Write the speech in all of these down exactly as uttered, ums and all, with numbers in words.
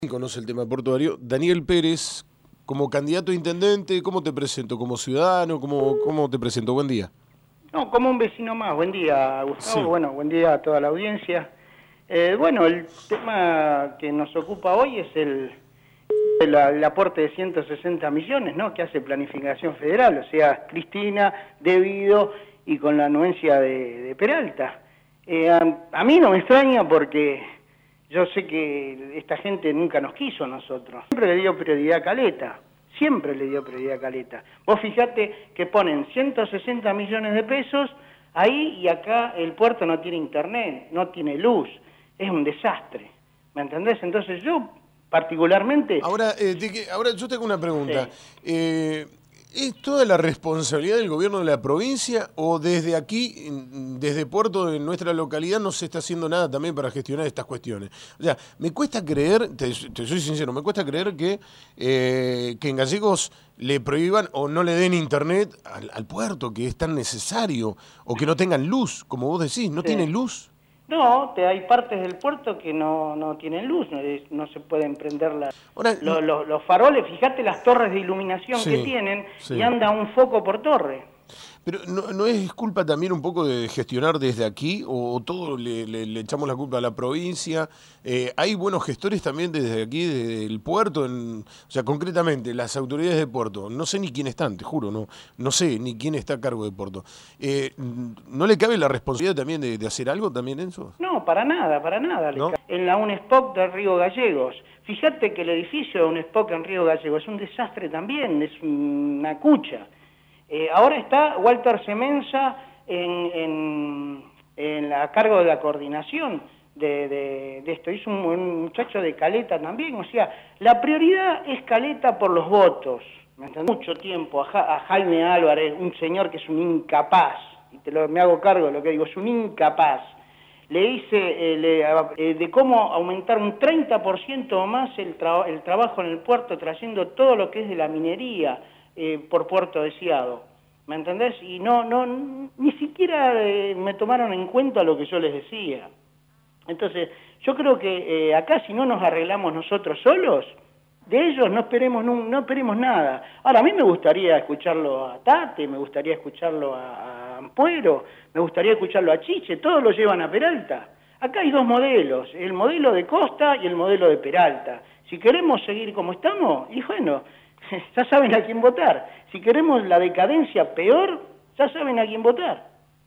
Conoce el tema portuario. Daniel Pérez, como candidato a intendente, ¿cómo te presento? ¿Como ciudadano? ¿Cómo, cómo te presento? Buen día. No, como un vecino más. Buen día, Gustavo. Sí. Bueno, buen día a toda la audiencia. Eh, bueno, el tema que nos ocupa hoy es el, el, el aporte de ciento sesenta millones, ¿no?, que hace Planificación Federal, o sea, Cristina, Debido y con la anuencia de, de Peralta. Eh, a, a mí no me extraña porque yo sé que esta gente nunca nos quiso a nosotros. Siempre le dio prioridad a Caleta. Siempre le dio prioridad a Caleta. Vos fijate que ponen ciento sesenta millones de pesos ahí y acá el puerto no tiene internet, no tiene luz. Es un desastre. ¿Me entendés? Entonces yo particularmente... Ahora, eh, de que, ahora yo tengo una pregunta. Sí. Eh, ¿Es toda la responsabilidad del gobierno de la provincia o desde aquí, desde Puerto, de nuestra localidad, no se está haciendo nada también para gestionar estas cuestiones? O sea, me cuesta creer, te, te soy sincero, me cuesta creer que, eh, que en Gallegos le prohíban o no le den internet al, al puerto, que es tan necesario, o que no tengan luz, como vos decís, ¿no Sí. tienen luz? No, te, hay partes del puerto que no, no tienen luz, no, no se pueden prender la, Ahora, lo, lo, los faroles. Fíjate las torres de iluminación sí, que tienen, sí. y anda un foco por torre. Pero ¿no, no es culpa también un poco de gestionar desde aquí o, o todo le, le, le echamos la culpa a la provincia? Eh, ¿Hay buenos gestores también desde aquí, desde el puerto? En, o sea, concretamente, las autoridades de puerto, no sé ni quién están, te juro, no no sé ni quién está a cargo de puerto. Eh, ¿No le cabe la responsabilidad también de, de hacer algo también, Enzo? No, para nada, para nada. ¿No? En la UNESPOC de Río Gallegos. Fíjate que el edificio de UNESPOC en Río Gallegos es un desastre también, es una cucha. Eh, ahora está Walter Semenza en, en, en la, a cargo de la coordinación de, de, de esto. Es un, un muchacho de Caleta también. O sea, la prioridad es Caleta por los votos. ¿Me entendés? Mucho tiempo a, ja, a Jaime Álvarez, un señor que es un incapaz, y te lo, me hago cargo de lo que digo, es un incapaz. Le hice eh, le, eh, de cómo aumentar un treinta por ciento más el, tra el trabajo en el puerto, trayendo todo lo que es de la minería eh, por Puerto Deseado. ¿Me entendés? Y no, no, ni siquiera eh, me tomaron en cuenta lo que yo les decía. Entonces, yo creo que eh, acá si no nos arreglamos nosotros solos, de ellos no esperemos, no, no esperemos nada. Ahora, a mí me gustaría escucharlo a Tate, me gustaría escucharlo a, a Ampuero, me gustaría escucharlo a Chiche, todos lo llevan a Peralta. Acá hay dos modelos, el modelo de Costa y el modelo de Peralta. Si queremos seguir como estamos, y bueno, ya saben a quién votar. Si queremos la decadencia peor, ya saben a quién votar.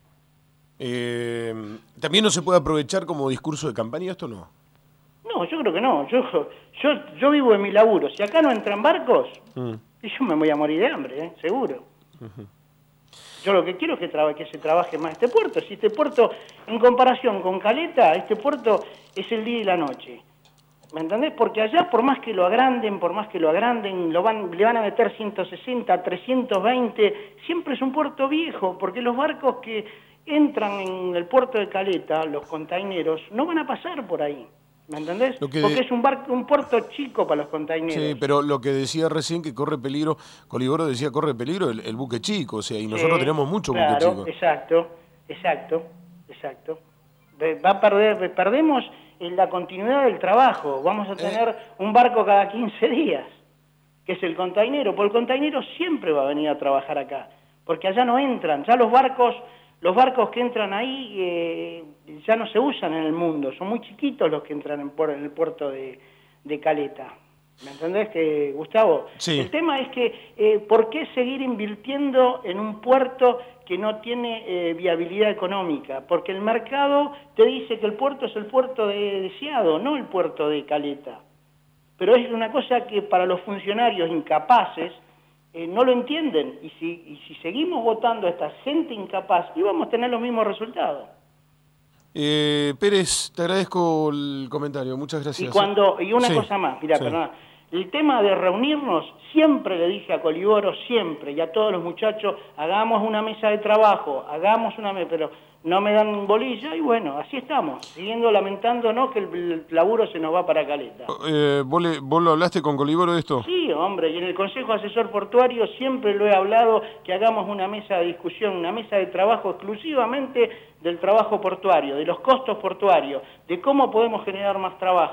Eh, ¿También no se puede aprovechar como discurso de campaña esto o no? No, yo creo que no. Yo, yo, yo vivo en mi laburo. Si acá no entran barcos, mm. yo me voy a morir de hambre, ¿eh? Seguro. Uh-huh. Yo lo que quiero es que, traba, que se trabaje más este puerto. Si este puerto, en comparación con Caleta, este puerto es el día y la noche. ¿Me entendés? Porque allá, por más que lo agranden, por más que lo agranden, lo van, le van a meter ciento sesenta, trescientos veinte, siempre es un puerto viejo, porque los barcos que entran en el puerto de Caleta, los containeros, no van a pasar por ahí. ¿Me entendés? Porque de... es un barco, un puerto chico para los containeros. Sí, pero lo que decía recién que corre peligro, Coliboro decía corre peligro el, el buque chico, o sea, y nosotros sí, tenemos mucho claro, buque chico. Exacto, exacto, exacto. Va a perder, perdemos en la continuidad del trabajo, vamos a tener eh... un barco cada quince días, que es el containero, porque el containero siempre va a venir a trabajar acá, porque allá no entran, ya los barcos... Los barcos que entran ahí eh, ya no se usan en el mundo, son muy chiquitos los que entran en, por, en el puerto de, de Caleta. ¿Me entendés, que, Gustavo? Sí. El tema es que, eh, ¿por qué seguir invirtiendo en un puerto que no tiene eh, viabilidad económica? Porque el mercado te dice que el puerto es el puerto de Deseado, no el puerto de Caleta. Pero es una cosa que para los funcionarios incapaces, Eh, no lo entienden, y si, y si seguimos votando a esta gente incapaz, íbamos a tener los mismos resultados. Eh, Pérez, te agradezco el comentario, muchas gracias. Y, cuando, y una sí, cosa más, mirá, sí. perdona, el tema de reunirnos, siempre le dije a Coliboro, siempre, y a todos los muchachos, hagamos una mesa de trabajo, hagamos una mesa, pero no me dan bolilla, y bueno, así estamos, siguiendo lamentándonos que el, el laburo se nos va para Caleta. Eh, ¿vos, le, ¿Vos lo hablaste con Coliboro de esto? Sí, hombre, y en el Consejo Asesor Portuario siempre lo he hablado, que hagamos una mesa de discusión, una mesa de trabajo exclusivamente del trabajo portuario, de los costos portuarios, de cómo podemos generar más trabajo.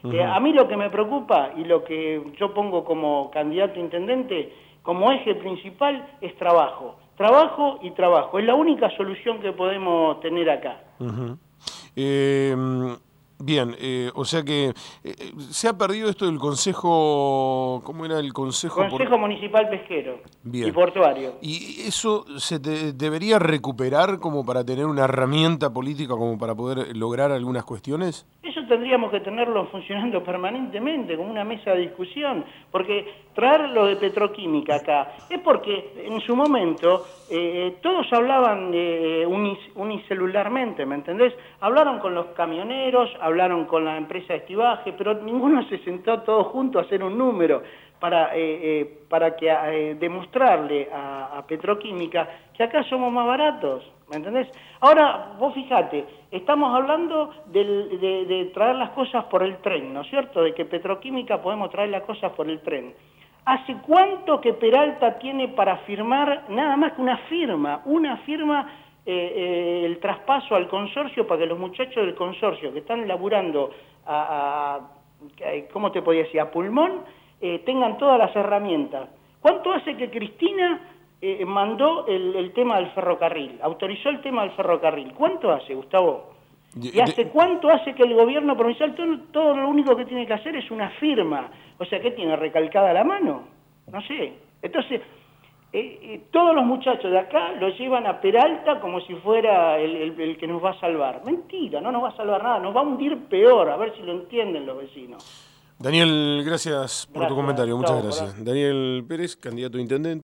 Uh-huh. eh, a mí lo que me preocupa y lo que yo pongo como candidato a intendente, como eje principal, es trabajo. Trabajo y trabajo. Es la única solución que podemos tener acá. Uh-huh. eh, bien, eh, o sea que eh, se ha perdido esto del Consejo, ¿cómo era el Consejo? Consejo por... Municipal Pesquero. Bien. Y Portuario. ¿Y eso se te debería recuperar como para tener una herramienta política como para poder lograr algunas cuestiones? Eso tendríamos que tenerlo funcionando permanentemente, como una mesa de discusión, porque traer lo de petroquímica acá es porque en su momento eh, todos hablaban eh, unis, unicelularmente, ¿me entendés? Hablaron con los camioneros, hablaron con la empresa de estibaje, pero ninguno se sentó todos juntos a hacer un número para, eh, eh, para que eh, demostrarle a, a Petroquímica que acá somos más baratos. ¿Me entendés? Ahora, vos fijate, estamos hablando de, de, de traer las cosas por el tren, ¿no es cierto? De que Petroquímica podemos traer las cosas por el tren. ¿Hace cuánto que Peralta tiene para firmar, nada más que una firma, una firma, eh, eh, el traspaso al consorcio para que los muchachos del consorcio que están laburando a, a ¿cómo te podía decir?, a pulmón, eh, tengan todas las herramientas? ¿Cuánto hace que Cristina... Eh, mandó el, el tema del ferrocarril, autorizó el tema del ferrocarril? ¿Cuánto hace, Gustavo? ¿Y hace cuánto hace que el gobierno provincial todo, todo lo único que tiene que hacer es una firma? O sea, ¿qué tiene, recalcada la mano? No sé. Entonces, eh, eh, todos los muchachos de acá lo llevan a Peralta como si fuera el, el, el que nos va a salvar. Mentira, no nos va a salvar nada, nos va a hundir peor, a ver si lo entienden los vecinos. Daniel, gracias por gracias, tu comentario, muchas chau, gracias. Daniel Pérez, candidato a intendente.